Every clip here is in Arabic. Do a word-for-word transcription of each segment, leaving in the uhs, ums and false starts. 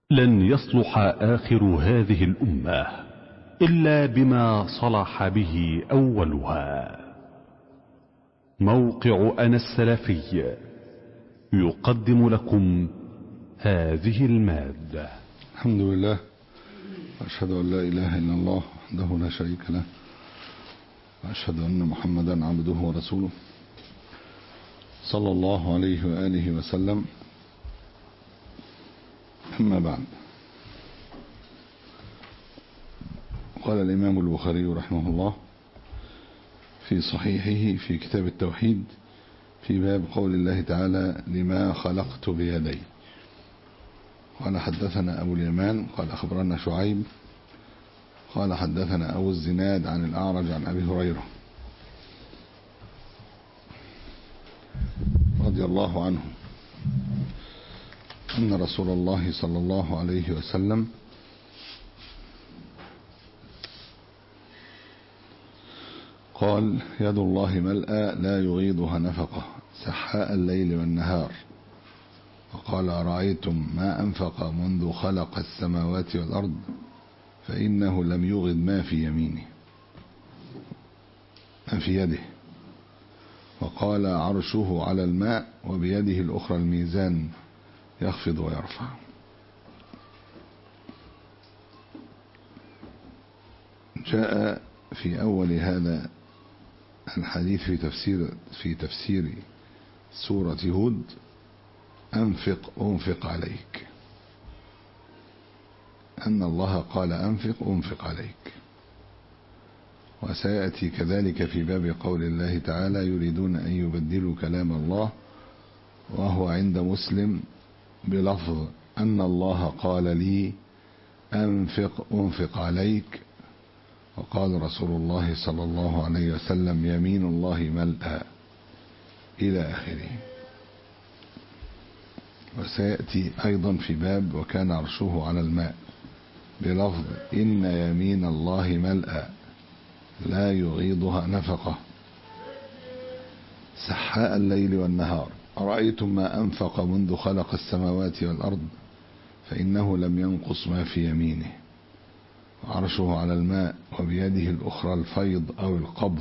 لن يصلح آخر هذه الأمة إلا بما صلح به أولها. موقع أنا السلفي يقدم لكم هذه المادة. الحمد لله، وأشهد أن لا إله إلا الله وحده لا شريك له، وأشهد أن محمدا عبده ورسوله صلى الله عليه وآله وسلم. أما بعد، قال الإمام البخاري رحمه الله في صحيحه في كتاب التوحيد في باب قول الله تعالى: لما خلقت بيدي. قال: حدثنا أبو اليمان قال أخبرنا شعيب قال حدثنا أبو الزناد عن الأعرج عن أبي هريرة رضي الله عنه أن رسول الله صلى الله عليه وسلم قال: يد الله ملأى لا يغيضها نفقة سحاء الليل والنهار. وقال: أرأيتم ما أنفق منذ خلق السماوات والأرض فإنه لم يغض ما في يمينه ما في يده. وقال: عرشه على الماء وبيده الأخرى الميزان يخفض ويرفع. جاء في أول هذا الحديث في تفسير في تفسير سورة هود: أنفق أنفق عليك، أن الله قال: أنفق أنفق عليك. وسيأتي كذلك في باب قول الله تعالى: يريدون أن يبدلوا كلام الله، وهو عند مسلم بلفظ أن الله قال لي: أنفق أنفق عليك. وقال رسول الله صلى الله عليه وسلم: يمين الله ملأى، إلى آخره. وسيأتي أيضا في باب وكان عرشه على الماء بلفظ إن يمين الله ملأى لا يغيضها نفقة سحاء الليل والنهار. أرأيتم ما أنفق منذ خلق السماوات والأرض فإنه لم ينقص ما في يمينه. عرشه على الماء وبيده الأخرى الفيض أو القبض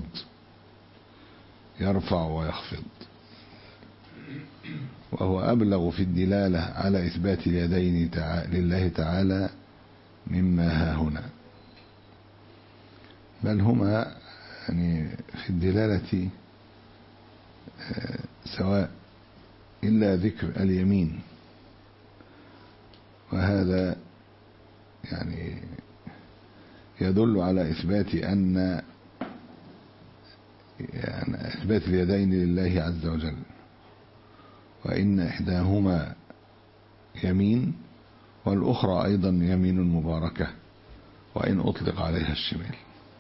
يرفع ويخفض. وهو أبلغ في الدلالة على إثبات اليدين لله تعالى مما ها هنا، بل هما يعني في الدلالة سواء إلا ذكر اليمين، وهذا يعني يدل على إثبات أن يعني إثبات اليدين لله عز وجل، وإن إحداهما يمين والأخرى أيضا يمين مباركة وإن أطلق عليها الشمال.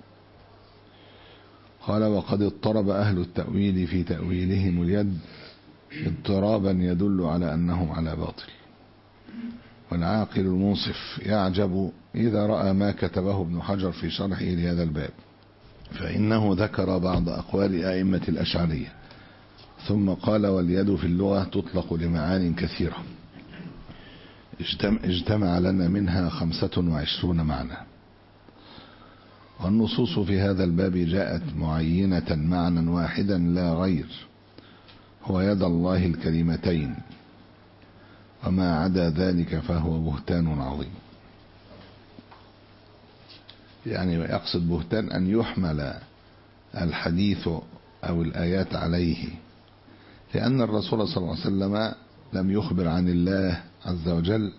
قال: وقد اضطرب أهل التأويل في تأويلهم اليد اضطرابا يدل على أنهم على باطل. والعاقل المنصف يعجب إذا رأى ما كتبه ابن حجر في شرحه لهذا الباب، فإنه ذكر بعض أقوال أئمة الأشعرية ثم قال: واليد في اللغة تطلق لمعان كثيرة اجتمع لنا منها خمسة وعشرون معنى. والنصوص في هذا الباب جاءت معينة معنى واحدا لا غير، هو يد الله الكلمتين، وما عدا ذلك فهو بهتان عظيم. يعني يقصد بهتان أن يحمل الحديث أو الآيات عليه، لأن الرسول صلى الله عليه وسلم لم يخبر عن الله عز وجل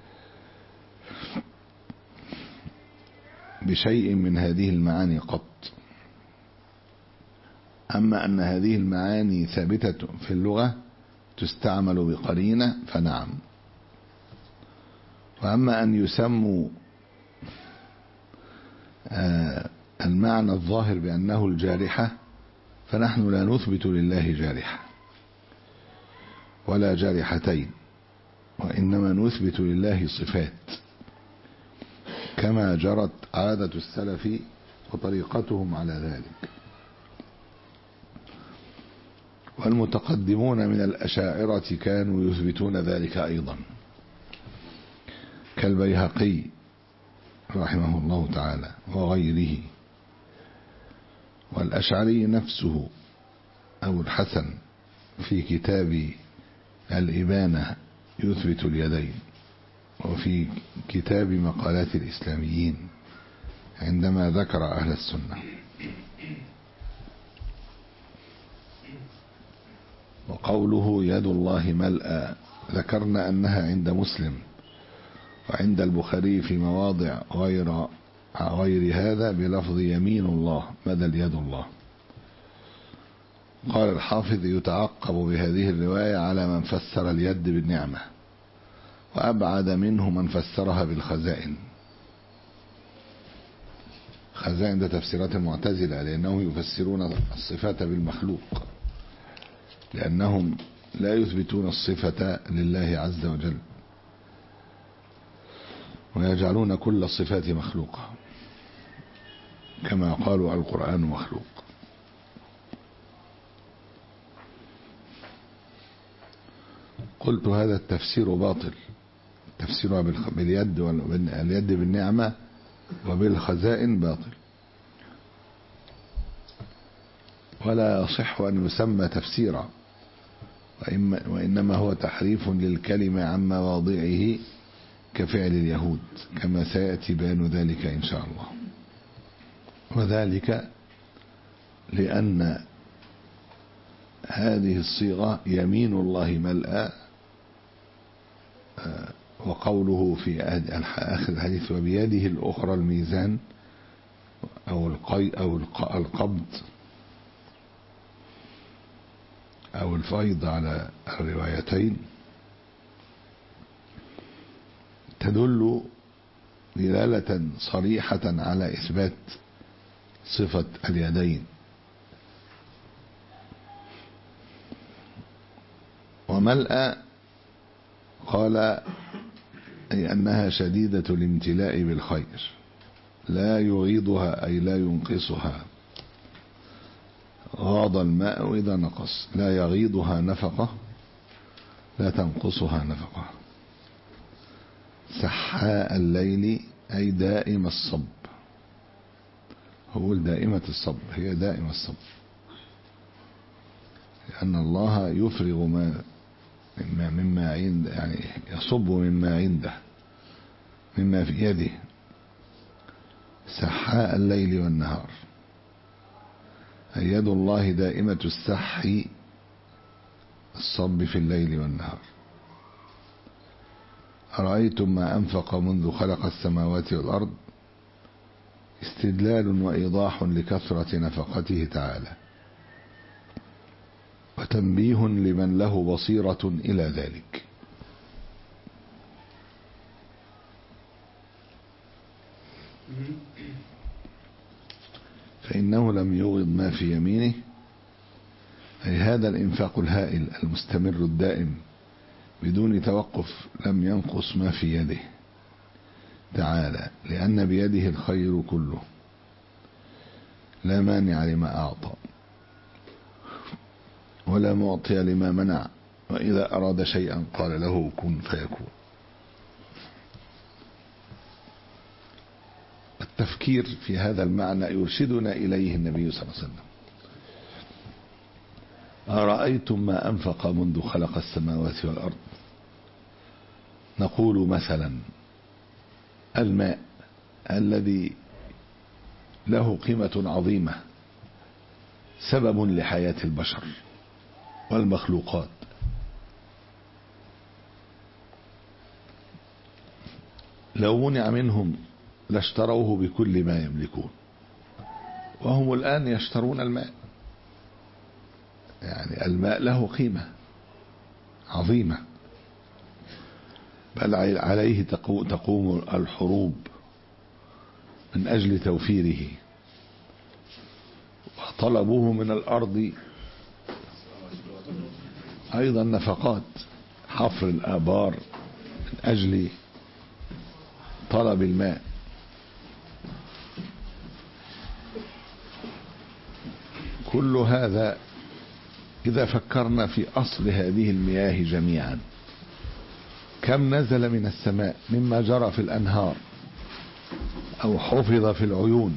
بشيء من هذه المعاني قط. أما أن هذه المعاني ثابتة في اللغة تستعمل بقرينة فنعم. وأما أن يسموا المعنى الظاهر بأنه الجارحة فنحن لا نثبت لله جارحة ولا جارحتين، وإنما نثبت لله صفات كما جرت عادة السلف وطريقتهم على ذلك. والمتقدمون من الأشاعرة كانوا يثبتون ذلك أيضا، كالبيهقي رحمه الله تعالى وغيره. والأشعري نفسه أبو الحسن في كتاب الإبانة يثبت اليدين، وفي كتاب مقالات الإسلاميين عندما ذكر أهل السنة. وقوله يد الله ملأى ذكرنا أنها عند مسلم وعند البخاري في مواضع غير غير هذا بلفظ يمين الله بدل يد الله. قال الحافظ يتعقب بهذه الرواية على من فسر اليد بالنعمة، وأبعد منه من فسرها بالخزائن. خزائن ده تفسيرات المعتزلة، لأنهم يفسرون الصفات بالمخلوق، لأنهم لا يثبتون الصفة لله عز وجل، ويجعلون كل الصفات مخلوقة كما قالوا القرآن مخلوق. قلت هذا التفسير باطل، تفسيرها باليد واليد بالنعمة وبالخزائن باطل، ولا يصح أن يسمى تفسيرا، وإنما هو تحريف للكلمة عن مواضعه كفعل اليهود، كما سيأتي بيان ذلك إن شاء الله. وذلك لأن هذه الصيغة يمين الله ملأى، وقوله في آخر الحديث وبيده الأخرى الميزان أو القي أو القبض أو الفيض على الروايتين تدل دلالة صريحة على إثبات صفة اليدين. وملأ قال أي أنها شديدة الامتلاء بالخير، لا يغيضها أي لا ينقصها. غاض الماء إذا نقص، لا يغيضها نفقة، لا تنقصها نفقة. سحاء الليل أي دائم الصب، هو دائمة الصب، هي دائم الصب، لأن الله يفرغ ما مما, مما عند يعني يصب مما عنده مما في يده. سحاء الليل والنهار أي يد الله دائمة السح الصب في الليل والنهار. أرأيتم ما أنفق منذ خلق السماوات والأرض، استدلال وإيضاح لكثرة نفقته تعالى، وتنبيه لمن له بصيرة إلى ذلك. فإنه لم يغض ما في يمينه، أي هذا الإنفاق الهائل المستمر الدائم بدون توقف لم ينقص ما في يده تعالى، لأن بيده الخير كله لا مانع لما أعطى ولا معطي لما منع، وإذا أراد شيئا قال له كن فيكون. التفكير في هذا المعنى يرشدنا إليه النبي صلى الله عليه وسلم. أرأيتم ما أنفق منذ خلق السماوات والأرض، نقول مثلا الماء الذي له قيمة عظيمة، سبب لحياة البشر والمخلوقات، لو منع منهم لاشتروه بكل ما يملكون، وهم الآن يشترون الماء. يعني الماء له قيمة عظيمة، بل عليه تقوم الحروب من أجل توفيره، وطلبوه من الأرض أيضا نفقات، حفر الآبار من أجل طلب الماء. كل هذا إذا فكرنا في أصل هذه المياه جميعا كم نزل من السماء مما جرى في الأنهار أو حفظ في العيون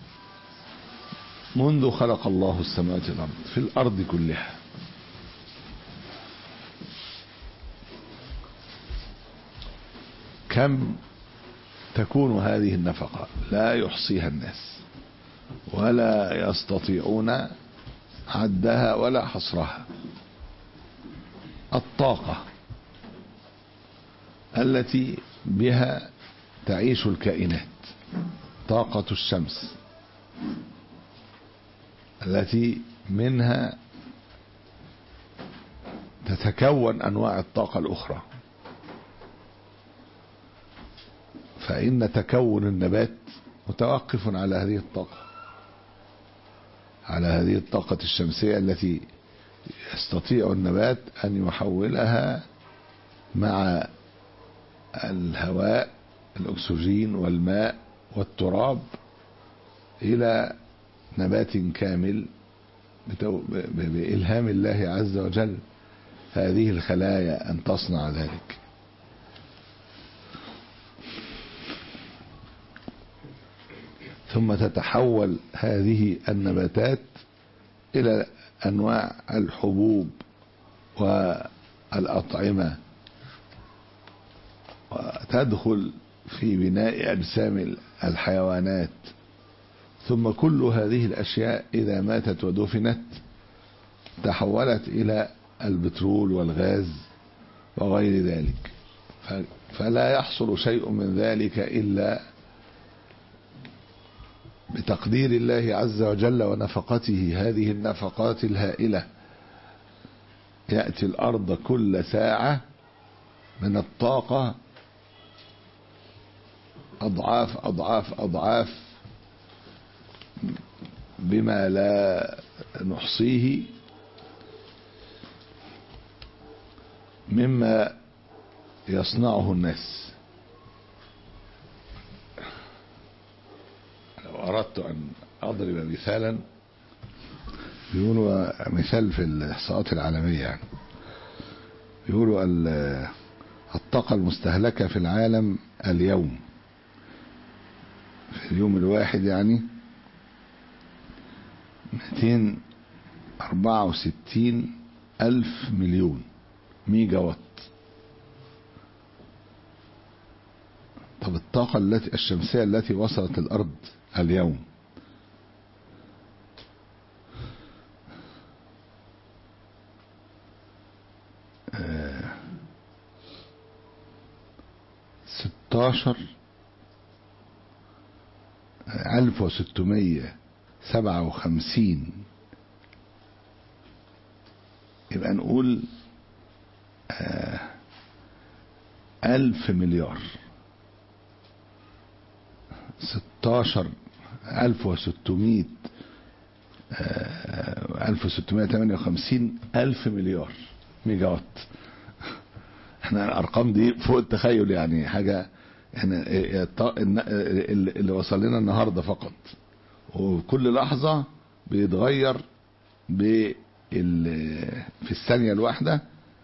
منذ خلق الله السماوات والأرض في الأرض كلها. كم تكون هذه النفقة لا يحصيها الناس ولا يستطيعون عدها ولا حصرها. الطاقة التي بها تعيش الكائنات، طاقة الشمس التي منها تتكون أنواع الطاقة الأخرى. فإن تكون النبات متوقف على هذه الطاقة، على هذه الطاقة الشمسية التي يستطيع النبات أن يحولها مع الهواء الأكسجين والماء والتراب إلى نبات كامل بإلهام الله عز وجل هذه الخلايا أن تصنع ذلك. ثم تتحول هذه النباتات إلى أنواع الحبوب والأطعمة وتدخل في بناء أجسام الحيوانات. ثم كل هذه الأشياء إذا ماتت ودفنت تحولت إلى البترول والغاز وغير ذلك. فلا يحصل شيء من ذلك إلا بتقدير الله عز وجل ونفقته هذه النفقات الهائلة. يأتي الأرض كل ساعة من الطاقة أضعاف أضعاف أضعاف بما لا نحصيه مما يصنعه الناس. لو أردت أن أضرب مثالا، بيقولوا مثال في الإحصاءات العالمية يعني، بيقولوا الطاقة المستهلكة في العالم اليوم في اليوم الواحد يعني مئتين وأربعة وستين ألف مليون ميجا وات. طب الطاقة التي الشمسية التي وصلت الأرض اليوم ستاشر ألف وستمية سبعة وخمسين، يبقى نقول ألف مليار. ستاشر ألف وستمية ألف وستمية تمانية وخمسين ألف مليار ميجا وات. احنا الأرقام دي فوق التخيل يعني، حاجة احنا اللي وصل لنا النهاردة فقط، وكل لحظة بيتغير في الثانية الواحدة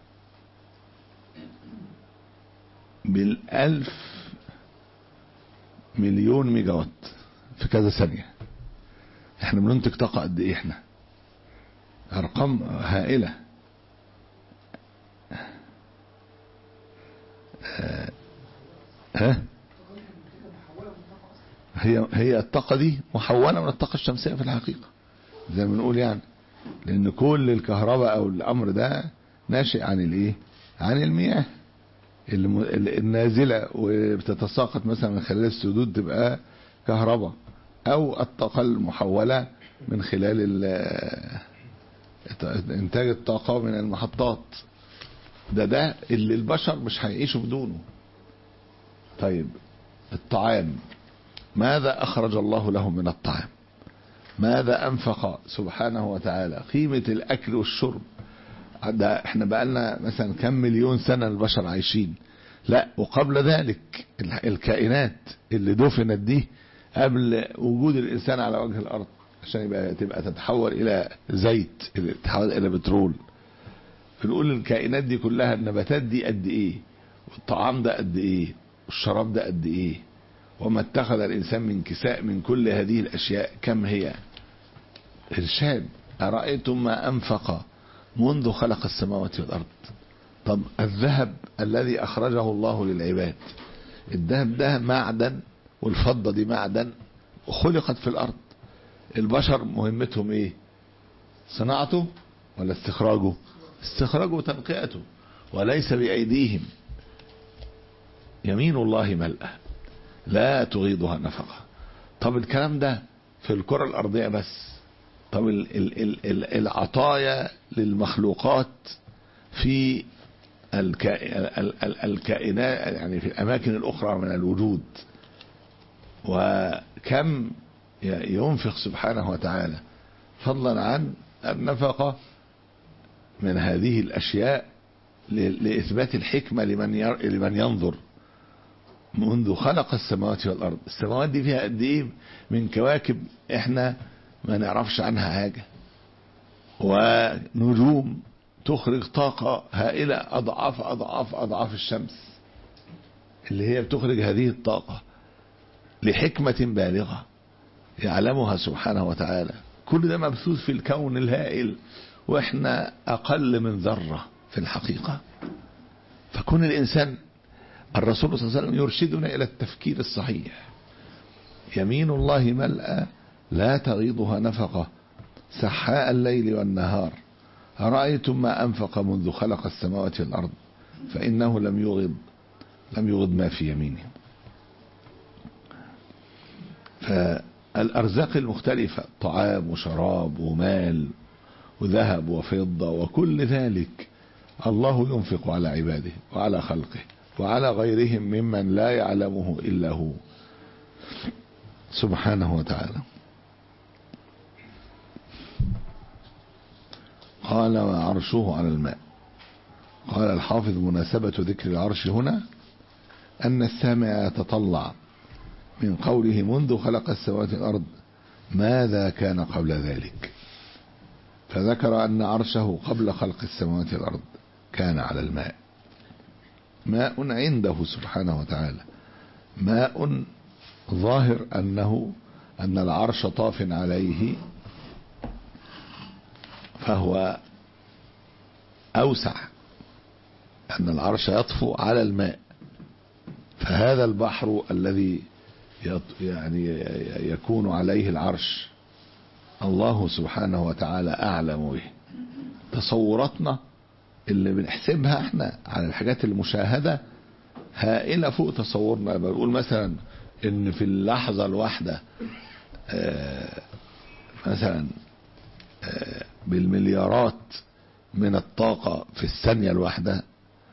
بالألف مليون ميجا وات في كذا ثانية. احنا بننتج طاقة قد ايه؟ احنا ارقام هائلة. ها هي هي الطاقة دي محولة من الطاقة الشمسية في الحقيقة زي ما بنقول يعني، لأن كل الكهرباء أو الأمر ده ناشئ عن الإيه؟ عن المياه النازلة وبتتساقط مثلا من خلال السدود تبقى كهرباء، أو الطاقة المحولة من خلال إنتاج الطاقة من المحطات. ده ده اللي البشر مش هيعيشوا بدونه. طيب الطعام، ماذا أخرج الله له من الطعام؟ ماذا أنفق سبحانه وتعالى؟ قيمة الأكل والشرب ده احنا بقالنا مثلا كم مليون سنة البشر عايشين، لا وقبل ذلك الكائنات اللي دفنت دي قبل وجود الإنسان على وجه الأرض عشان يبقى تبقى تتحول إلى زيت، تتحول إلى بترول. بنقول الكائنات دي كلها، النباتات دي قد إيه، والطعام ده قد ايه، والشراب ده قد ايه، وما اتخذ الانسان من كساء من كل هذه الاشياء كم هي. ارشاد. ارايتم ما انفق منذ خلق السماوات والارض. طب الذهب الذي اخرجه الله للعباد، الذهب ده معدن والفضة دي معدن وخلقت في الارض. البشر مهمتهم ايه؟ صناعته ولا استخراجه؟ استخراجه وتنقيته، وليس بأيديهم. يمين الله ملأى لا تغيضها نفقة. طب الكلام ده في الكرة الأرضية بس. طب ال ال ال ال العطايا للمخلوقات في الكائنات، يعني في الأماكن الأخرى من الوجود، وكم ينفق سبحانه وتعالى، فضلا عن النفقة من هذه الأشياء لإثبات الحكمة لمن لمن ينظر. منذ خلق السماوات والأرض، السماوات دي فيها قد إيه من كواكب إحنا ما نعرفش عنها حاجة، ونجوم تخرج طاقة هائلة أضعاف أضعاف أضعاف الشمس اللي هي بتخرج هذه الطاقة لحكمة بالغة يعلمها سبحانه وتعالى. كل ده مبثوث في الكون الهائل، وإحنا أقل من ذرة في الحقيقة. فكون الإنسان، الرسول صلى الله عليه وسلم يرشدنا إلى التفكير الصحيح. يمين الله ملأى لا تغيضها نفقة سحاء الليل والنهار. أرأيتم ما أنفق منذ خلق السماوات والأرض فإنه لم يغض لم يغض ما في يمينه. فالأرزاق المختلفة، طعام وشراب ومال وذهب وفضة وكل ذلك، الله ينفق على عباده وعلى خلقه وعلى غيرهم ممن لا يعلمه إلا هو سبحانه وتعالى. قال وعرشه على الماء. قال الحافظ مناسبة ذكر العرش هنا أن السامع يتطلع من قوله منذ خلق السماوات والأرض ماذا كان قبل ذلك، فذكر أن عرشه قبل خلق السماوات والأرض كان على الماء. ماء عنده سبحانه وتعالى، ماء ظاهر أنه أن العرش طاف عليه، فهو أوسع، أن العرش يطفو على الماء. فهذا البحر الذي يعني يكون عليه العرش الله سبحانه وتعالى أعلم به. تصوراتنا اللي بنحسبها احنا على الحاجات المشاهدة هائلة فوق تصورنا. بقول مثلا ان في اللحظة الواحدة آه مثلا آه بالمليارات من الطاقة في الثانية الواحدة.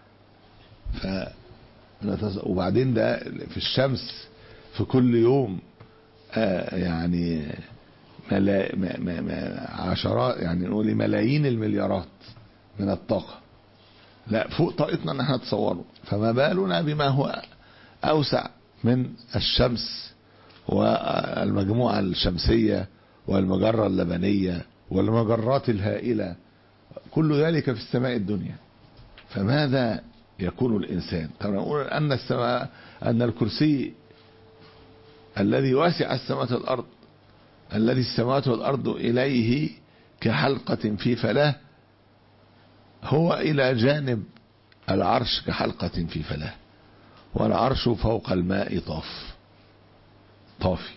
ف وبعدين ده في الشمس في كل يوم آه يعني ملا ما ما ما عشرات، يعني نقول ملايين المليارات من الطاقة، لا فوق طاقتنا ان احنا نتصوره. فما بالنا بما هو اوسع من الشمس والمجموعة الشمسية والمجرة اللبنية والمجرات الهائلة، كل ذلك في السماء الدنيا. فماذا يكون الإنسان؟ طبعا نقول أن السماء أن الكرسي الذي واسع السماوات والأرض، الذي السماوات والأرض إليه كحلقة في فلاة، هو إلى جانب العرش كحلقة في فلاة، والعرش فوق الماء طاف طافي.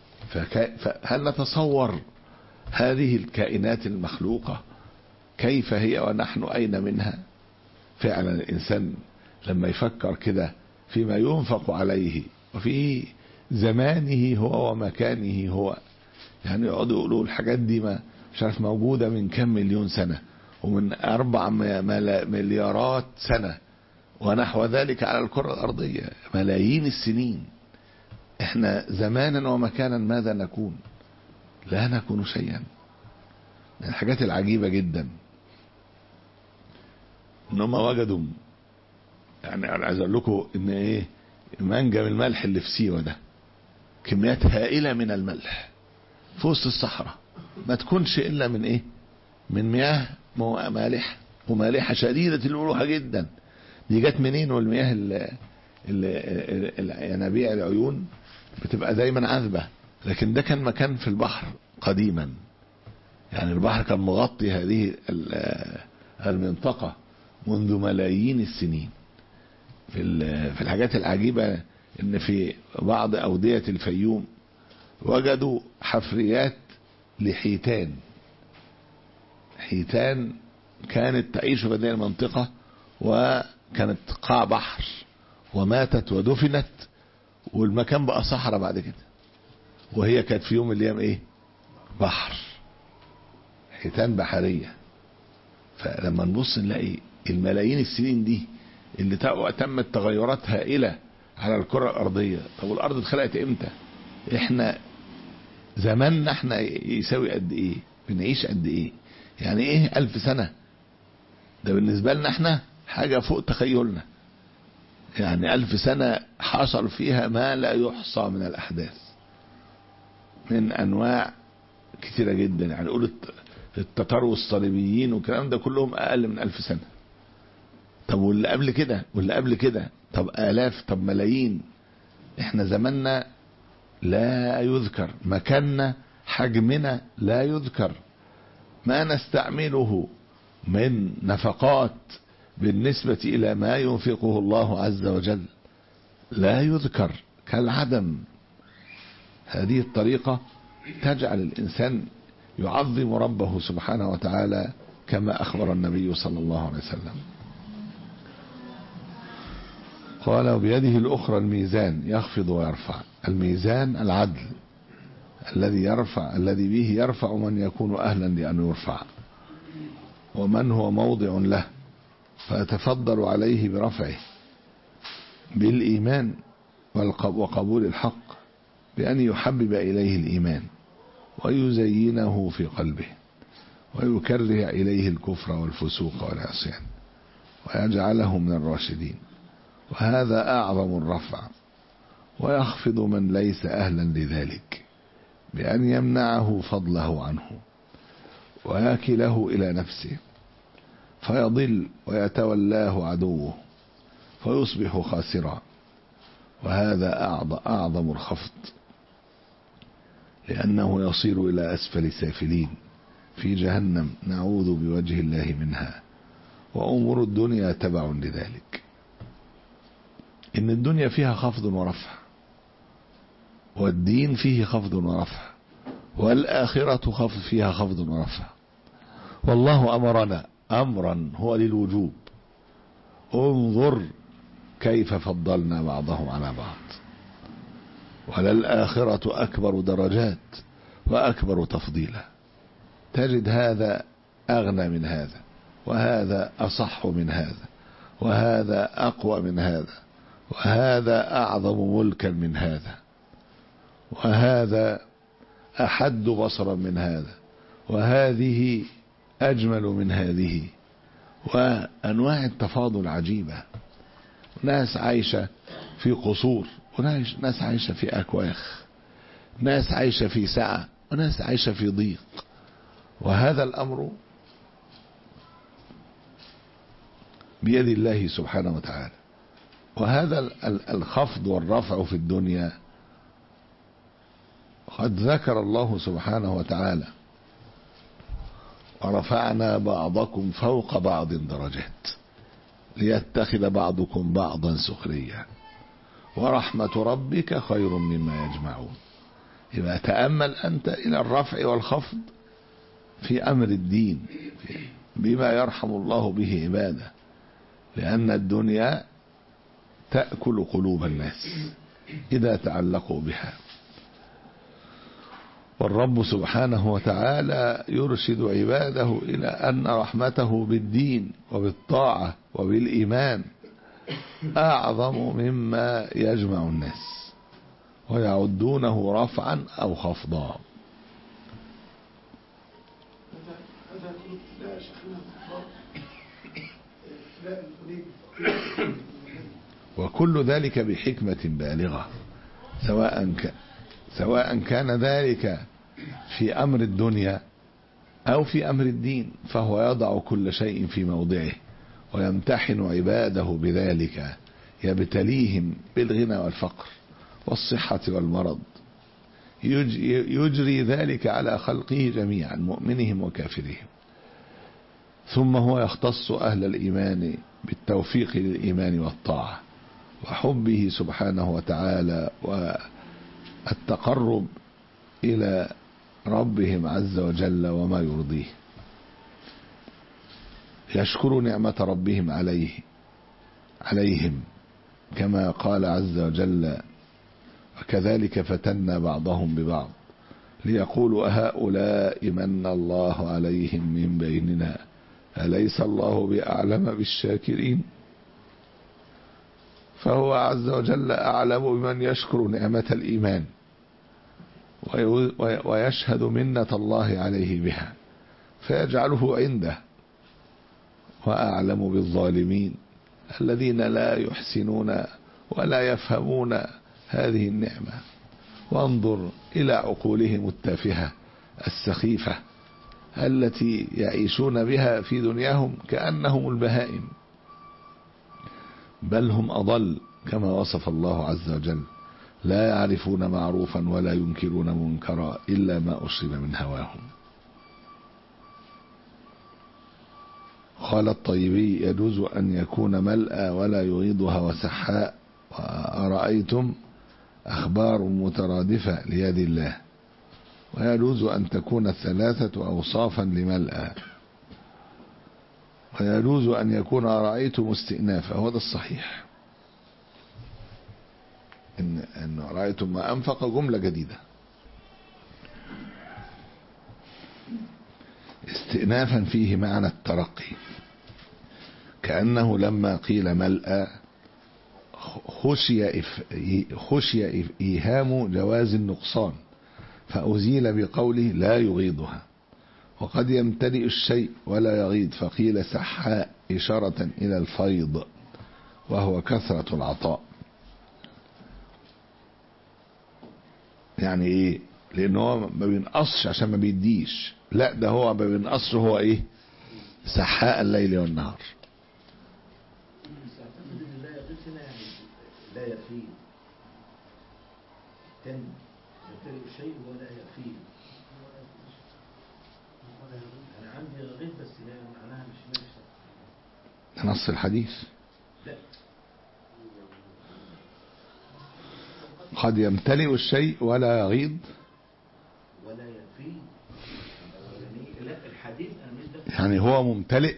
فهل نتصور هذه الكائنات المخلوقة كيف هي ونحن أين منها؟ فعلا الإنسان لما يفكر كده فيما ينفق عليه وفي زمانه هو ومكانه هو، يعني يقعدوا يقولوا الحاجات دي ما مش عارف موجودة من كم مليون سنة ومن أربع مليارات سنة ونحو ذلك على الكرة الأرضية، ملايين السنين. احنا زمانا ومكانا ماذا نكون؟ لا نكون شيئا. من الحاجات العجيبة جدا انهم وجدوا، يعني انا عايز اقول لكم ان ايه، منجم الملح اللي في سيوة ده كميات هائلة من الملح في وسط الصحراء، ما تكونش الا من ايه، من مياه مالحة ومالحة شديدة الملوحة جدا، دي جت منين؟ والمياه ينابيع العيون بتبقى دايما عذبة، لكن ده كان مكان في البحر قديما، يعني البحر كان مغطي هذه المنطقة منذ ملايين السنين. في في الحاجات العجيبة ان في بعض أودية الفيوم وجدوا حفريات لحيتان، حيتان كانت تعيش في هذه المنطقة وكانت قاع بحر وماتت ودفنت، والمكان بقى صحراء بعد كده، وهي كانت في يوم من الايام ايه؟ بحر، حيتان بحرية. فلما نبص نلاقي الملايين السنين دي اللي تمت تغيرات هائلة على الكرة الأرضية. طب الأرض اتخلقت امتى؟ احنا زماننا احنا يساوي قد ايه؟ بنعيش قد ايه؟ يعني ايه ألف سنة؟ ده بالنسبة لنا احنا حاجة فوق تخيلنا. يعني ألف سنة حصل فيها ما لا يحصى من الأحداث من أنواع كثيرة جدا. يعني قول التتار والصليبيين والكلام ده كلهم أقل من ألف سنة. طب واللي قبل كده واللي قبل كده، طب آلاف، طب ملايين. احنا زماننا لا يذكر، مكاننا حجمنا لا يذكر، ما نستعمله من نفقات بالنسبة إلى ما ينفقه الله عز وجل لا يذكر، كالعدم. هذه الطريقة تجعل الإنسان يعظم ربه سبحانه وتعالى كما أخبر النبي صلى الله عليه وسلم. قال وبيده الأخرى الميزان يخفض ويرفع. الميزان العدل الذي يرفع، الذي به يرفع من يكون أهلا لأن يرفع ومن هو موضع له، فيتفضل عليه برفعه بالإيمان وقبول الحق، بأن يحبب إليه الإيمان ويزينه في قلبه ويكره إليه الكفر والفسوق والعصيان ويجعله من الراشدين، وهذا أعظم الرفع. ويخفض من ليس أهلا لذلك بأن يمنعه فضله عنه ويكله إلى نفسه فيضل ويتولاه عدوه فيصبح خاسرا، وهذا أعظم الخفض، لأنه يصير إلى أسفل سافلين في جهنم نعوذ بوجه الله منها. وأمور الدنيا تبع لذلك، إن الدنيا فيها خفض ورفع، والدين فيه خفض ورفع، والآخرة خفض فيها خفض ورفع. والله أمرنا أمرا هو للوجوب، انظر كيف فضلنا بعضهم على بعض، وللآخرة أكبر درجات وأكبر تفضيلا. تجد هذا أغنى من هذا، وهذا أصح من هذا، وهذا أقوى من هذا، وهذا أعظم ملكا من هذا، وهذا أحد بصرا من هذا، وهذه أجمل من هذه. وأنواع التفاضل عجيبة. ناس عايشة في قصور، وناس عايشة في أكواخ، ناس عايشة في سعة، وناس عايشة في ضيق. وهذا الأمر بيد الله سبحانه وتعالى. وهذا الخفض والرفع في الدنيا قد ذكر الله سبحانه وتعالى ورفعنا بعضكم فوق بعض درجات ليتخذ بعضكم بعضا سخريا ورحمة ربك خير مما يجمعون. يبقى تأمل أنت إلى الرفع والخفض في أمر الدين بما يرحم الله به عباده، لأن الدنيا تأكل قلوب الناس إذا تعلقوا بها. والرب سبحانه وتعالى يرشد عباده إلى أن رحمته بالدين وبالطاعة وبالإيمان أعظم مما يجمع الناس، ويعدونه رفعا أو خفضا. وكل ذلك بحكمة بالغة، سواء كان سواء كان ذلك في أمر الدنيا أو في أمر الدين، فهو يضع كل شيء في موضعه ويمتحن عباده بذلك، يبتليهم بالغنى والفقر والصحة والمرض، يجري ذلك على خلقه جميعا مؤمنهم وكافرهم. ثم هو يختص أهل الإيمان بالتوفيق للإيمان والطاعة وحبه سبحانه وتعالى والتقرب إلى ربهم عز وجل وما يرضيه. يشكر نعمة ربهم عليه عليهم كما قال عز وجل: وكذلك فتنا بعضهم ببعض ليقولوا أهؤلاء من الله عليهم من بيننا أليس الله بأعلم بالشاكرين. فهو عز وجل أعلم بمن يشكر نعمة الإيمان ويشهد منة الله عليه بها فيجعله عنده، وأعلم بالظالمين الذين لا يحسنون ولا يفهمون هذه النعمة. وانظر إلى عقولهم التافهة السخيفة التي يعيشون بها في دنياهم كأنهم البهائم، بل هم أضل كما وصف الله عز وجل: لا يعرفون معروفا ولا ينكرون منكرا إلا ما أصيب من هواهم. قال الطيبي: يجوز أن يكون ملأ ولا يغيضها وسحاء، وأرأيتم أخبار مترادفة ليد الله، ويجوز أن تكون الثلاثة أوصافا لملأ، ويجوز أن يكون أرأيتم استئنافا. هو ده الصحيح، إن, إن أرأيتم ما أنفق جملة جديدة استئنافا فيه معنى الترقي، كأنه لما قيل ملأ خشي خشي إيهام جواز النقصان فأزيل بقوله لا يغيضها. وقد يمتلئ الشيء ولا يغيض فقيل سحاء إشارة إلى الفيض وهو كثرة العطاء. يعني إيه؟ لأنه هو ما بينقصش عشان ما بيديش، لا ده هو ما بينقصش، هو إيه؟ سحاء الليل والنهار. لا يفيد تم يمتلئ الشيء ولا يفيد. أنا عندي غيب بس لا معناها مش ماشي. نص الحديث لا. قد يمتلئ الشيء ولا يغيض ولا يفيد. لا الحديث أنا مش يعني هو ممتلئ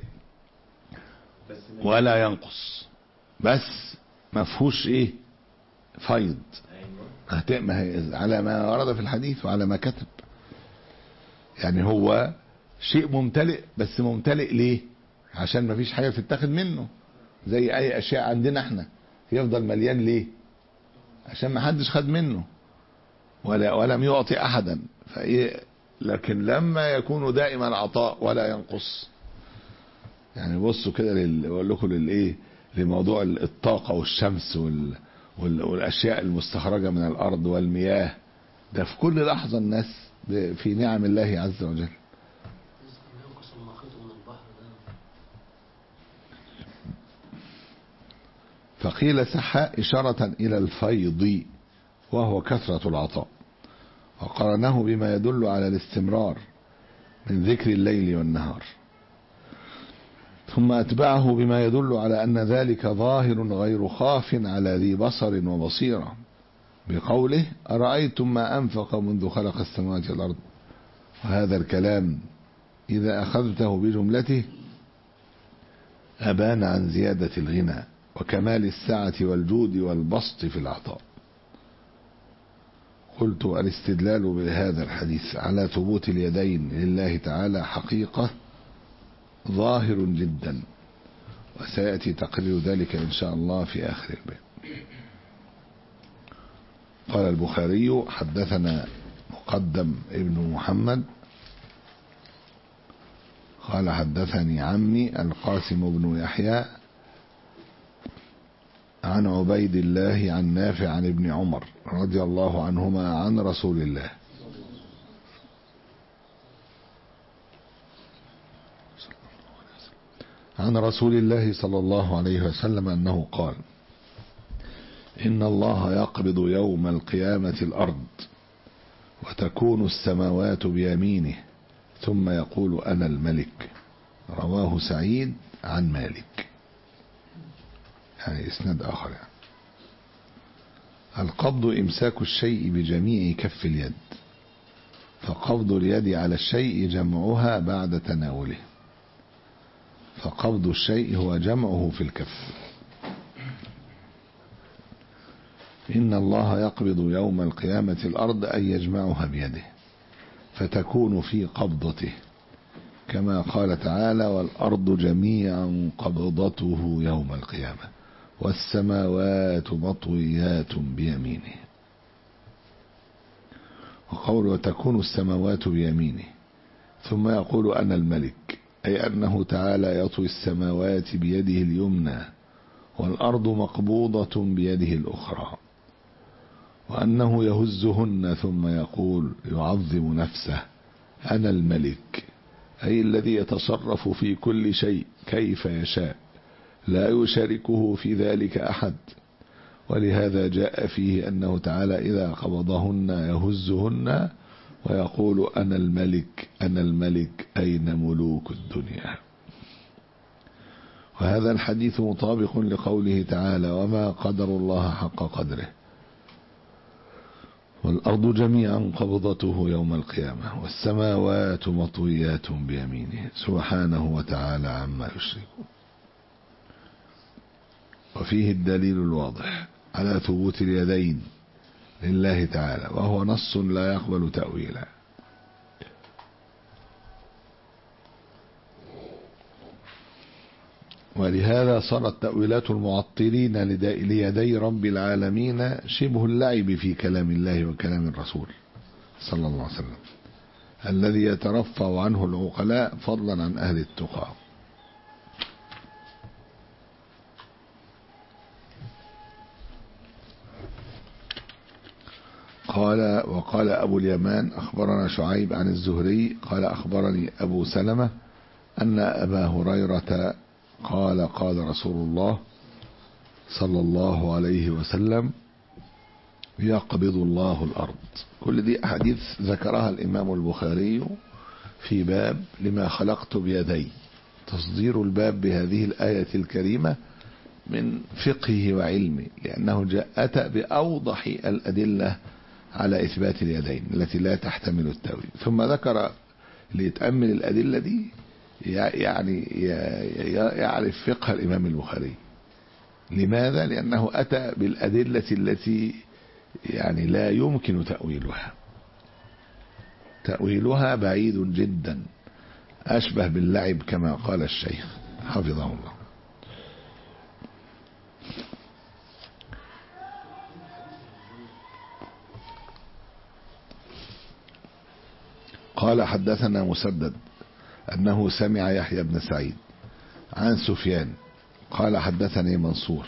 ولا ينقص، بس ما فيهوش ايه؟ فيض. ايوه على ما ورد في الحديث وعلى ما كتب. يعني هو شيء ممتلئ، بس ممتلئ ليه؟ عشان ما فيش حاجه تتاخد منه، زي اي اشياء عندنا احنا. يفضل مليان ليه؟ عشان ما حدش خد منه ولا ولم يعطي احدا. فايه؟ لكن لما يكون دائما عطاء ولا ينقص. يعني بصوا كده لل... اقول لكم للايه؟ لموضوع الطاقة والشمس وال... وال... والأشياء المستخرجة من الأرض والمياه، ده في كل لحظة الناس في نعم الله عز وجل. فقيل سحاء إشارة إلى الفيض وهو كثرة العطاء، وقرنه بما يدل على الاستمرار من ذكر الليل والنهار، ثم أتبعه بما يدل على أن ذلك ظاهر غير خاف على ذي بصر وبصيرة بقوله أرأيتم ما أنفق منذ خلق السماوات والأرض. وهذا الكلام إذا أخذته بجملته أبان عن زيادة الغنى وكمال السعة والجود والبسط في العطاء. قلت الاستدلال بهذا الحديث على ثبوت اليدين لله تعالى حقيقة ظاهر جدا، وسيأتي تقرير ذلك إن شاء الله في آخر الباب. قال البخاري حدثنا مقدم ابن محمد قال حدثني عمي القاسم بن يحيى عن عبيد الله عن نافع عن ابن عمر رضي الله عنهما عن رسول الله عن رسول الله صلى الله عليه وسلم أنه قال: إن الله يقبض يوم القيامة الأرض وتكون السماوات بيمينه ثم يقول أنا الملك. رواه سعيد عن مالك. يعني إسناد آخر. يعني القبض إمساك الشيء بجميع كف اليد، فقبض اليد على الشيء جمعها بعد تناوله، فقبض الشيء هو جمعه في الكف. إن الله يقبض يوم القيامة الأرض أن يجمعها بيده فتكون في قبضته، كما قال تعالى: والأرض جميعا قبضته يوم القيامة والسماوات مطويات بيمينه. وقول وتكون السماوات بيمينه ثم يقول أنا الملك، أي أنه تعالى يطوي السماوات بيده اليمنى والأرض مقبوضة بيده الأخرى، وأنه يهزهن ثم يقول يعظم نفسه أنا الملك، أي الذي يتصرف في كل شيء كيف يشاء لا يشاركه في ذلك أحد. ولهذا جاء فيه أنه تعالى إذا قبضهن يهزهن ويقول أنا الملك أنا الملك أين ملوك الدنيا. وهذا الحديث مطابق لقوله تعالى: وما قدر الله حق قدره والأرض جميعا قبضته يوم القيامة والسماوات مطويات بيمينه سبحانه وتعالى عما يشركون. وفيه الدليل الواضح على ثبوت اليدين لله تعالى، وهو نص لا يقبل تأويلا. ولهذا صارت تأويلات المعطلين ليدي رب العالمين شبه اللعب في كلام الله وكلام الرسول صلى الله عليه وسلم، الذي يترفع عنه العقلاء فضلا عن أهل التقى. قال وقال أبو اليمان أخبرنا شعيب عن الزهري قال أخبرني أبو سلمة أن أبا هريرة قال قال رسول الله صلى الله عليه وسلم: يقبض الله الأرض. كل دي أحاديث ذكرها الإمام البخاري في باب لما خلقت بيدي، تصدير الباب بهذه الآية الكريمة من فقهه وعلمه، لأنه جاء أتى بأوضح الأدلة على إثبات اليدين التي لا تحتمل التأويل، ثم ذكر ليتأمل الأدلة دي يعني يعرف فقه الإمام البخاري. لماذا؟ لأنه أتى بالأدلة التي يعني لا يمكن تأويلها، تأويلها بعيد جدا، أشبه باللعب كما قال الشيخ حفظه الله. قال حدثنا مسدد أنه سمع يحيى بن سعيد عن سفيان قال حدثني منصور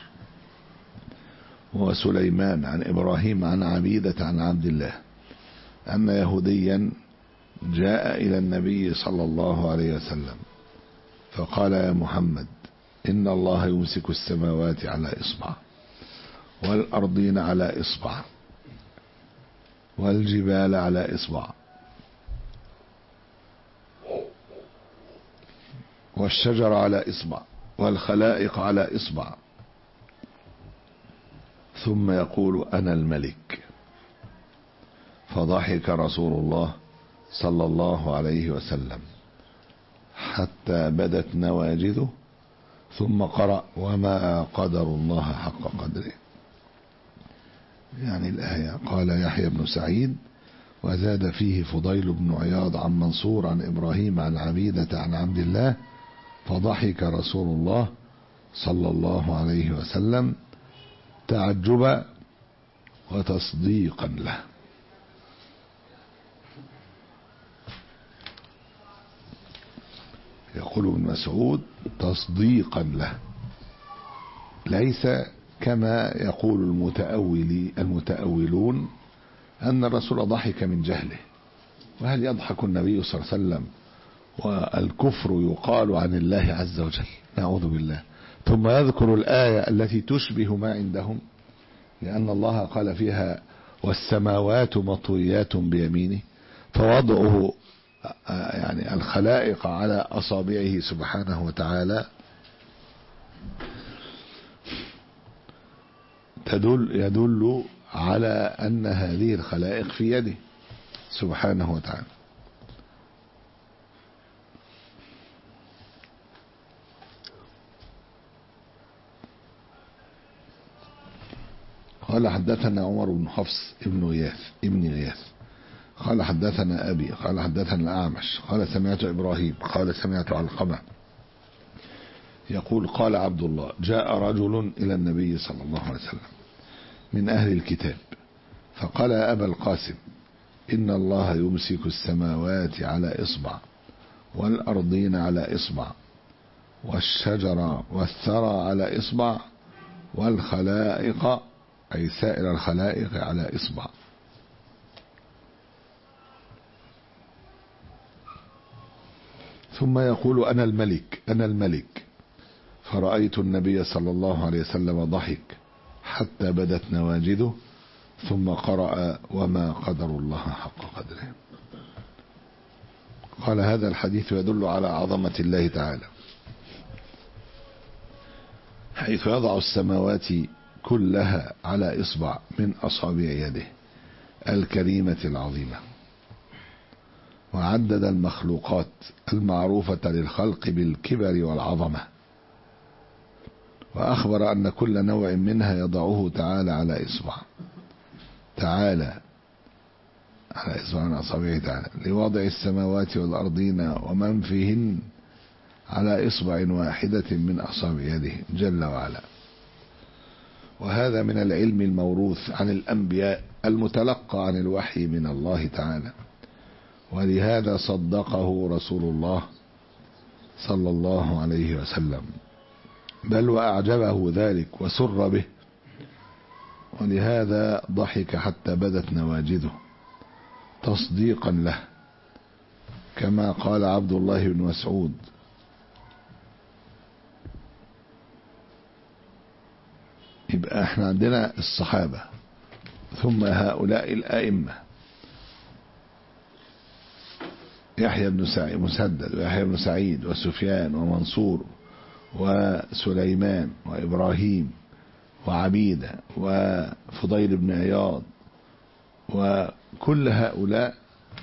وسليمان عن إبراهيم عن عبيدة عن عبد الله أن يهوديا جاء إلى النبي صلى الله عليه وسلم فقال: يا محمد، إن الله يمسك السماوات على إصبع والأرضين على إصبع والجبال على إصبع والشجر على إصبع والخلائق على إصبع، ثم يقول أنا الملك. فضحك رسول الله صلى الله عليه وسلم حتى بدت نواجذه، ثم قرأ: وما قدر الله حق قدره. يعني الآية. قال يحيى بن سعيد وزاد فيه فضيل بن عياض عن منصور عن إبراهيم عن عبيدة عن عبد الله: فضحك رسول الله صلى الله عليه وسلم تعجبا وتصديقا له. يقول ابن مسعود تصديقا له، ليس كما يقول المتأولي المتأولون أن الرسول ضحك من جهله. وهل يضحك النبي صلى الله عليه وسلم والكفر يقال عن الله عز وجل، نعوذ بالله. ثم يذكر الآية التي تشبه ما عندهم، لأن الله قال فيها والسماوات مطويات بيمينه، فوضعه يعني الخلائق على أصابعه سبحانه وتعالى تدل يدل على أن هذه الخلائق في يده سبحانه وتعالى. قال حدثنا عمر بن حفص ابن غياث ابن غياث قال حدثنا أبي قال حدثنا الأعمش قال سمعت إبراهيم قال سمعت علقمة يقول قال عبد الله جاء رجل إلى النبي صلى الله عليه وسلم من أهل الكتاب فقال يا أبا القاسم إن الله يمسك السماوات على إصبع والأرضين على إصبع والشجر والثرى على إصبع والخلائق أي سائر الخلائق على إصبع. ثم يقول أنا الملك أنا الملك فرأيت النبي صلى الله عليه وسلم ضحك حتى بدت نواجذه ثم قرأ وما قدر الله حق قدره. قال هذا الحديث يدل على عظمة الله تعالى حيث يضع السماوات كلها على إصبع من أصابع يده الكريمة العظيمة، وعدد المخلوقات المعروفة للخلق بالكبر والعظمة، وأخبر أن كل نوع منها يضعه تعالى على إصبع تعالى على إصبع من أصابعه تعالى لوضع السماوات والأرضين ومن فيهن على إصبع واحدة من أصابع يده جل وعلا. وهذا من العلم الموروث عن الأنبياء المتلقى عن الوحي من الله تعالى، ولهذا صدقه رسول الله صلى الله عليه وسلم، بل وأعجبه ذلك وسر به، ولهذا ضحك حتى بدت نواجذه تصديقا له، كما قال عبد الله بن مسعود يبقى احنا عندنا الصحابة ثم هؤلاء الأئمة يحيى بن سعيد مسدد ويحيى بن سعيد وسفيان ومنصور وسليمان وإبراهيم وعبيدة وفضيل بن عياض، وكل هؤلاء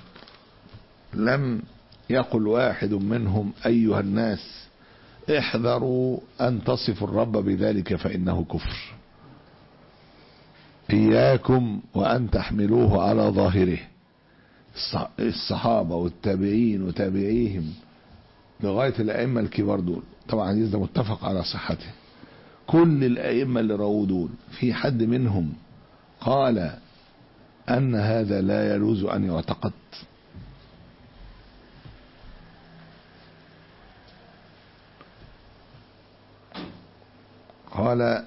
لم يقل واحد منهم أيها الناس احذروا أن تصفوا الرب بذلك فإنه كفر، إياكم وأن تحملوه على ظاهره. الصحابة والتابعين وتابعيهم لغاية الأئمة الكبار دول، طبعا الحديث ده متفق على صحته، كل الأئمة اللي رووا دول في حد منهم قال أن هذا لا يجوز أن يعتقد؟ قال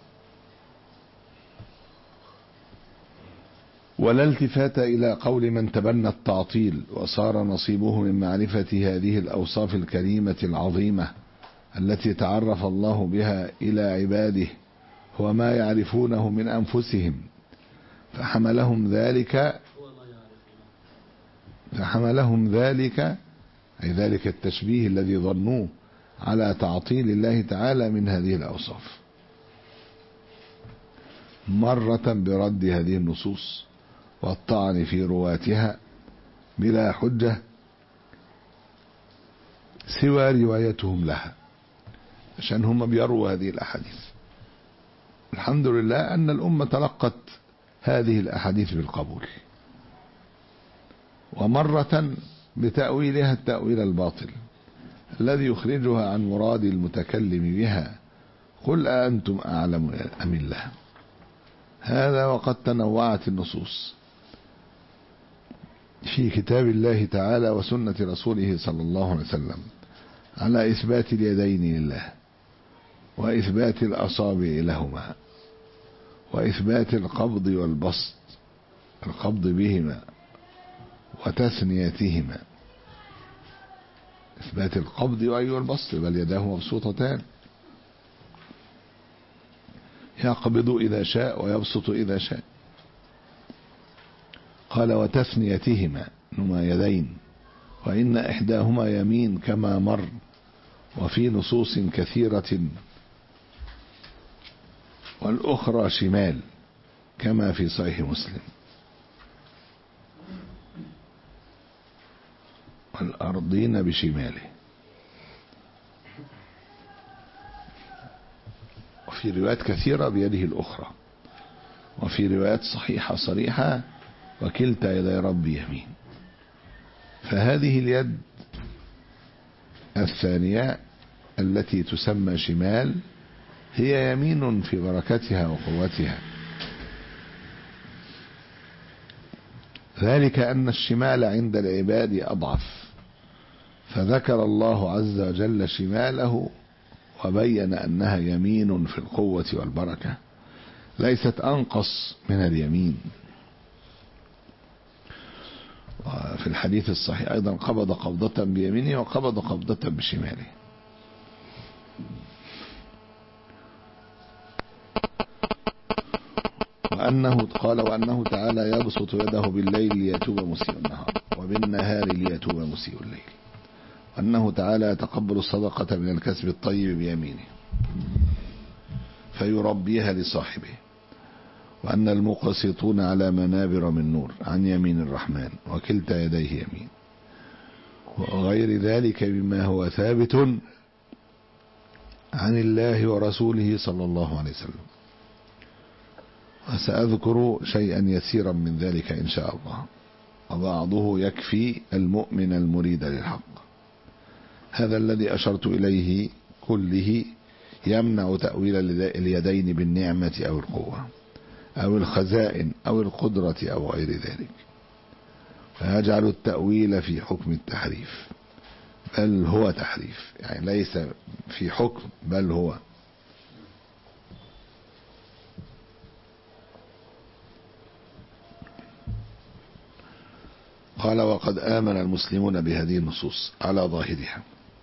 ولا التفات إلى قول من تبنى التعطيل وصار نصيبه من معرفة هذه الأوصاف الكريمة العظيمة التي تعرف الله بها إلى عباده هو ما يعرفونه من أنفسهم، فحملهم ذلك فحملهم ذلك أي ذلك التشبيه الذي ظنوه على تعطيل الله تعالى من هذه الأوصاف، مرة برد هذه النصوص والطعن في رواتها بلا حجة سوى روايتهم لها، عشان هم بيروا هذه الأحاديث. الحمد لله أن الأمة تلقت هذه الأحاديث بالقبول، ومرة بتأويلها التأويل الباطل الذي يخرجها عن مراد المتكلم بها، قل أأنتم أعلم أم الله. هذا وقد تنوعت النصوص في كتاب الله تعالى وسنة رسوله صلى الله عليه وسلم على إثبات اليدين لله، وإثبات الأصابع لهما، وإثبات القبض والبسط، القبض بهما وتثنيتهما، إثبات القبض وأي البسط، بل يداه مبسوطتان، يقبض إذا شاء ويبسط إذا شاء. قال وتثنيتهما نما يدين، وإن إحداهما يمين كما مر، وفي نصوص كثيرة، والأخرى شمال كما في صحيح مسلم. والأرضين بشماله. وفي روايات كثيرة بيده الأخرى، وفي روايات صحيحة صريحة وكلتا يدي ربي يمين. فهذه اليد الثانية التي تسمى شمال هي يمين في بركتها وقوتها، ذلك أن الشمال عند العباد أضعف، فذكر الله عز وجل شماله وبين أنها يمين في القوة والبركة، ليست أنقص من اليمين. وفي الحديث الصحيح أيضا قبض قبضة بيمينه وقبض قبضة بشماله. وأنه قال وأنه تعالى يبسط يده بالليل ليتوب مسيء النهار، وبالنهار ليتوب مسيء الليل. وأنه تعالى يتقبل الصدقة من الكسب الطيب بيمينه فيربيها لصاحبه. وأن المقسطون على منابر من نور عن يمين الرحمن، وكلتا يديه يمين. وغير ذلك مما هو ثابت عن الله ورسوله صلى الله عليه وسلم. وسأذكر شيئا يسيرا من ذلك إن شاء الله، وبعضه يكفي المؤمن المريد للحق. هذا الذي أشرت إليه كله يمنع تأويل اليدين بالنعمة أو القوة أو الخزائن أو القدرة أو غير ذلك، فيجعل التأويل في حكم التحريف، بل هو تحريف، يعني ليس في حكم بل هو. قال وقد آمن المسلمون بهذه النصوص على ظاهرها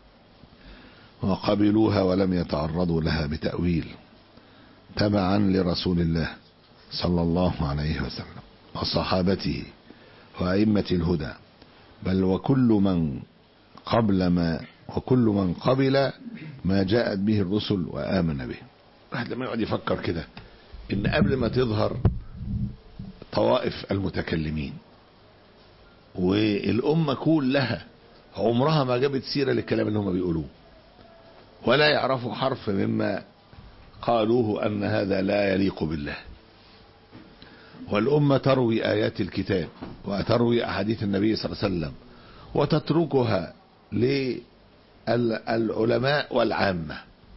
وقبلوها ولم يتعرضوا لها بتأويل تبعا لرسول الله صلى الله عليه وسلم وصحابته وأئمة الهدى، بل وكل من قبل ما وكل من قبل ما جاءت به الرسل وآمن به. واحد لما يقعد يفكر كده إن قبل ما تظهر طوائف المتكلمين والأمة كلها عمرها ما جابت سيرة للكلام اللي هم بيقولوه، ولا يعرفوا حرف مما قالوه أن هذا لا يليق بالله، والأمة تروي آيات الكتاب وتروي أحاديث النبي صلى الله عليه وسلم وتتركها للعلماء والعامة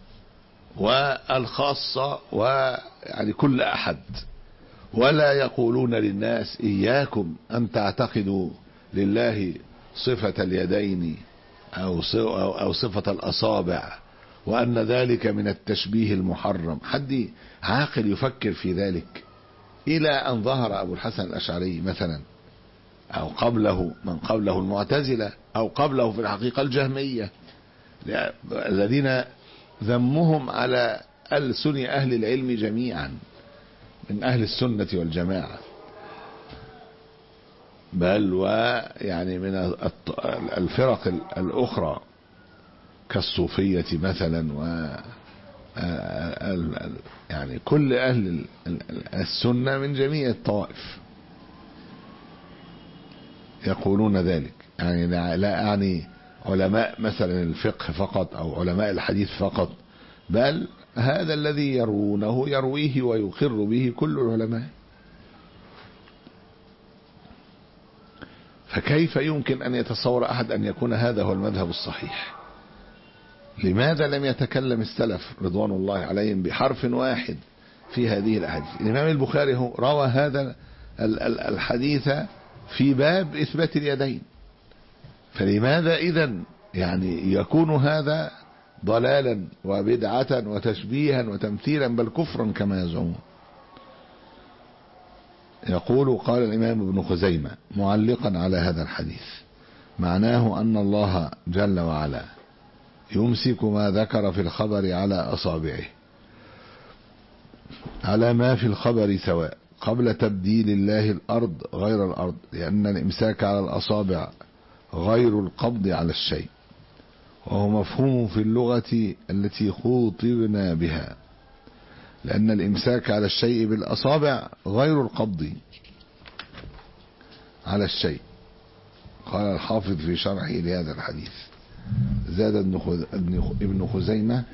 والخاصة ويعني كل أحد، ولا يقولون للناس إياكم أن تعتقدوا لله صفة اليدين أو صفة الأصابع وأن ذلك من التشبيه المحرم. حد عاقل يفكر في ذلك؟ إلى أن ظهر أبو الحسن الأشعري مثلا، أو قبله من قبله المعتزلة، أو قبله في الحقيقة الجهمية، الذين ذمهم على ألسن أهل العلم جميعا من أهل السنة والجماعة، بل ويعني من الفرق الأخرى كالصوفية مثلا، و يعني كل أهل السنة من جميع الطوائف يقولون ذلك. يعني لا أعني علماء مثلا الفقه فقط أو علماء الحديث فقط، بل هذا الذي يروونه يرويه ويقر به كل العلماء. فكيف يمكن أن يتصور أحد أن يكون هذا هو المذهب الصحيح؟ لماذا لم يتكلم السلف رضوان الله عليهم بحرف واحد في هذه الأحاديث؟ الإمام البخاري هو روى هذا الحديث في باب إثبات اليدين، فلماذا إذن يعني يكون هذا ضلالا وبدعة وتشبيها وتمثيلا بل كفرا كما يزعمون؟ يقول قال الإمام ابن خزيمة معلقا على هذا الحديث معناه أن الله جل وعلا يمسك ما ذكر في الخبر على أصابعه على ما في الخبر سواء قبل تبديل الله الأرض غير الأرض، لأن الإمساك على الأصابع غير القبض على الشيء، وهو مفهوم في اللغة التي خوطبنا بها، لأن الإمساك على الشيء بالأصابع غير القبض على الشيء. قال الحافظ في شرحه لهذا الحديث: زاد ابن خزيمة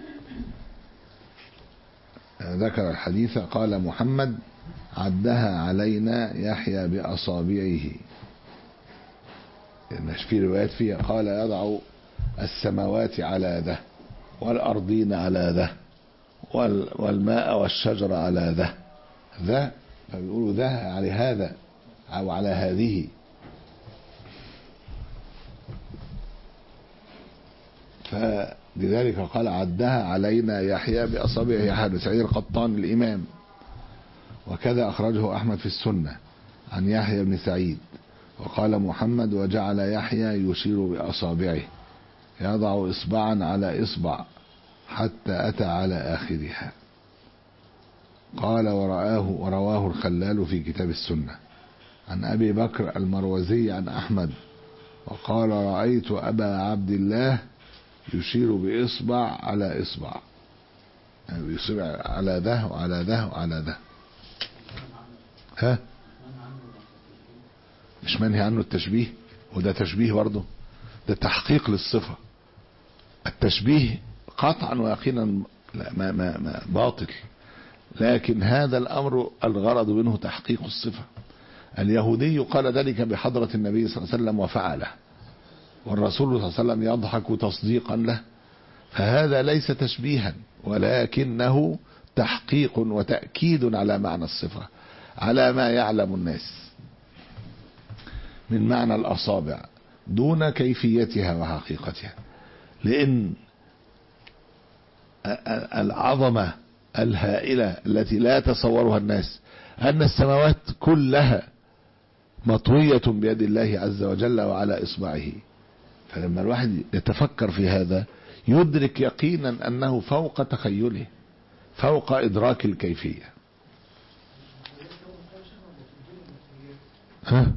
ذكر الحديث قال محمد: عدها علينا يحيى بأصابعه. في روايات فيها قال: يضع السماوات على ذا والأرضين على ذا والماء والشجر على ذا ذا فبيقولوا ذا على هذا أو على هذه. فلذلك قال: عدها علينا يحيى بأصابعه، يحيى بن سعيد القطان الإمام. وكذا أخرجه أحمد في السنة عن يحيى بن سعيد. وقال محمد: وجعل يحيى يشير بأصابعه يضع إصبعا على إصبع حتى أتى على آخرها. قال: ورآه ورواه الخلال في كتاب السنة عن أبي بكر المروزي عن أحمد وقال: رأيت أبا عبد الله يشير بإصبع على إصبع، يعني يصبع على ده وعلى ده وعلى ده. ها مش منهي عنه التشبيه، وده تشبيه برضه، ده تحقيق للصفة. التشبيه قطعا ويقينا ما ما ما باطل، لكن هذا الأمر الغرض منه تحقيق الصفة. اليهودي قال ذلك بحضرة النبي صلى الله عليه وسلم وفعله، والرسول صلى الله عليه وسلم يضحك تصديقا له، فهذا ليس تشبيها ولكنه تحقيق وتأكيد على معنى الصفة، على ما يعلم الناس من معنى الأصابع دون كيفيتها وحقيقتها. لأن العظمة الهائلة التي لا يتصورها الناس أن السماوات كلها مطوية بيد الله عز وجل وعلى إصبعه، فلما الواحد يتفكر في هذا يدرك يقينا أنه فوق تخيله، فوق إدراك الكيفية. ها؟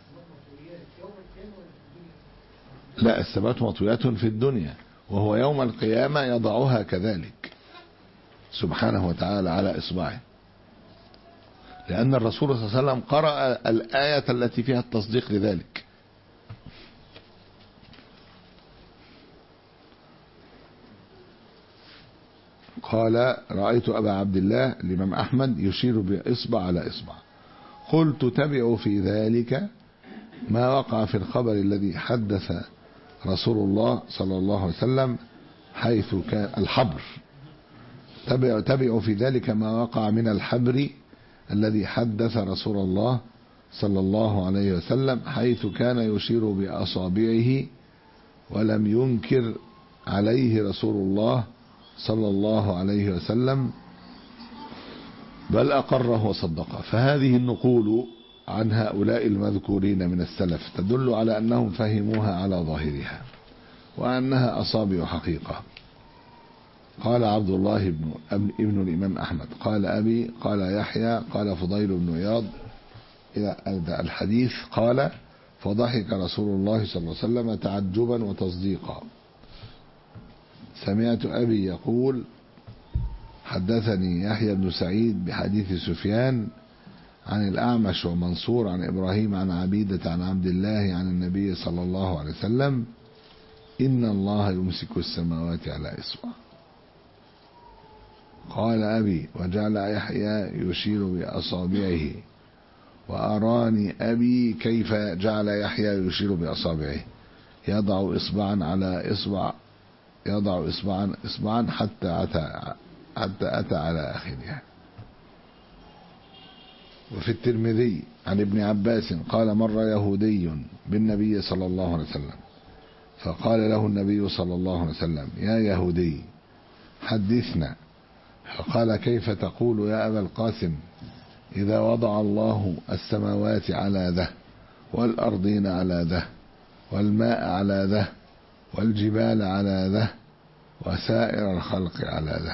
لا، السماوات مطويات في الدنيا، وهو يوم القيامة يضعها كذلك سبحانه وتعالى على إصبعه، لأن الرسول صلى الله عليه وسلم قرأ الآية التي فيها التصديق لذلك. قال: رأيت أبا عبد الله الإمام أحمد يشير بإصبع على إصبع. قلت: تبع في ذلك ما وقع في الخبر الذي حدث رسول الله صلى الله عليه وسلم حيث كان الحبر، تبع, تبع في ذلك ما وقع من الحبر الذي حدث رسول الله صلى الله عليه وسلم حيث كان يشير بأصابعه ولم ينكر عليه رسول الله صلى الله عليه وسلم بل أقره وصدقه. فهذه النقول عن هؤلاء المذكورين من السلف تدل على أنهم فهموها على ظاهرها وأنها أصابع حقيقة. قال عبد الله بن ابن الإمام أحمد قال أبي قال يحيى قال فضيل بن عياض إلى الحديث قال: فضحك رسول الله صلى الله عليه وسلم تعجبا وتصديقا. سمعت أبي يقول: حدثني يحيى بن سعيد بحديث سفيان عن الأعمش ومنصور عن إبراهيم عن عبيدة عن عبد الله عن النبي صلى الله عليه وسلم: إن الله يمسك السماوات على إصبع. قال أبي: وجعل يحيى يشير بأصابعه، وأراني أبي كيف جعل يحيى يشير بأصابعه يضع إصبعا على إصبع يضع إصبعا إصبعا حتى أتى حتى أتى على آخرها. وفي الترمذي عن ابن عباس قال: مر يهودي بالنبي صلى الله عليه وسلم فقال له النبي صلى الله عليه وسلم: يا يهودي حدثنا. فقال: كيف تقول يا أبا القاسم إذا وضع الله السماوات على ذه والأرضين على ذه والماء على ذه والجبال على ذه وسائر الخلق على ذه.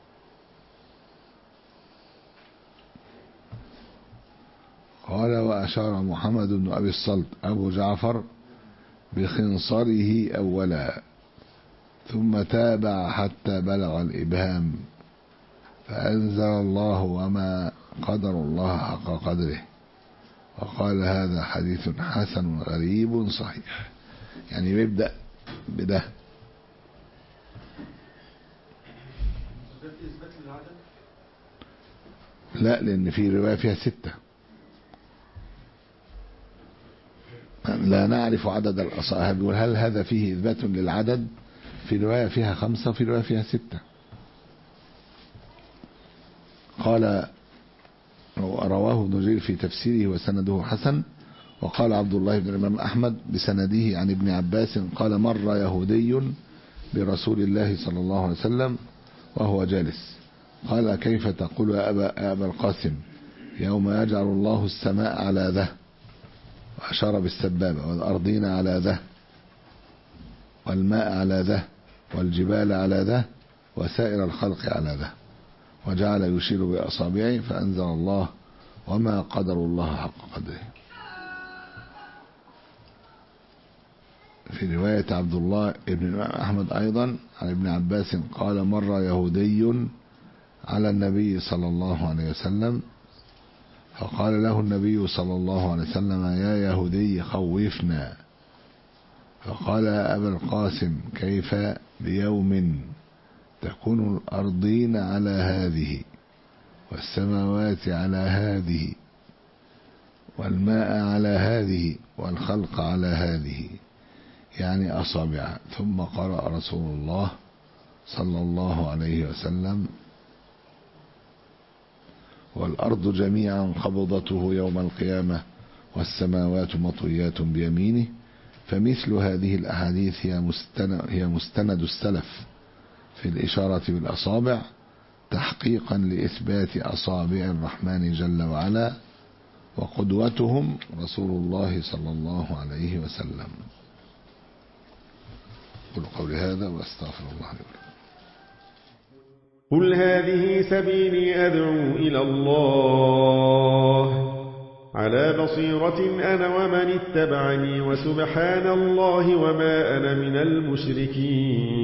قال وأشار محمد بن أبي الصلت أبو جعفر بخنصره أولا ثم تابع حتى بلغ الإبهام فأنزل الله وما قدر الله حق قدره وقال هذا حديث حسن غريب صحيح. يعني بيبدأ بده. لا، لأن في رواية فيها ستة، لا نعرف عدد الأصحاب. هل هذا فيه إثبات للعدد؟ في رواية فيها خمسة وفي رواية فيها ستة. قال رواه ابن جرير في تفسيره وسنده حسن. وقال عبد الله بن الإمام أحمد بسنده عن ابن عباس قال مر يهودي برسول الله صلى الله عليه وسلم وهو جالس قال كيف تقول يا أبا, يا أبا القاسم يوم يجعل الله السماء على ذه وأشار بالسبابة والأرضين على ذه والماء على ذه والجبال على ذه وسائر الخلق على ذه وجعل يشير بأصابعه فأنزل الله وما قدر الله حق قدره. في رواية عبد الله بن أحمد أيضا عن ابن عباس قال مر يهودي على النبي صلى الله عليه وسلم فقال له النبي صلى الله عليه وسلم يا يهودي خوفنا فقال يا أبا القاسم كيف بيوم تكون الأرضين على هذه والسماوات على هذه والماء على هذه والخلق على هذه يعني أصابع. ثم قرأ رسول الله صلى الله عليه وسلم والأرض جميعا قبضته يوم القيامة والسماوات مطويات بيمينه. فمثل هذه الأحاديث هي مستند, هي مستند السلف في الإشارة بالأصابع تحقيقا لإثبات أصابع الرحمن جل وعلا وقدوتهم رسول الله صلى الله عليه وسلم. قل قولي هذا واستغفر الله لي ولكم. قل هذه سبيلي أدعو إلى الله على بصيرة أنا ومن اتبعني وسبحان الله وما أنا من المشركين.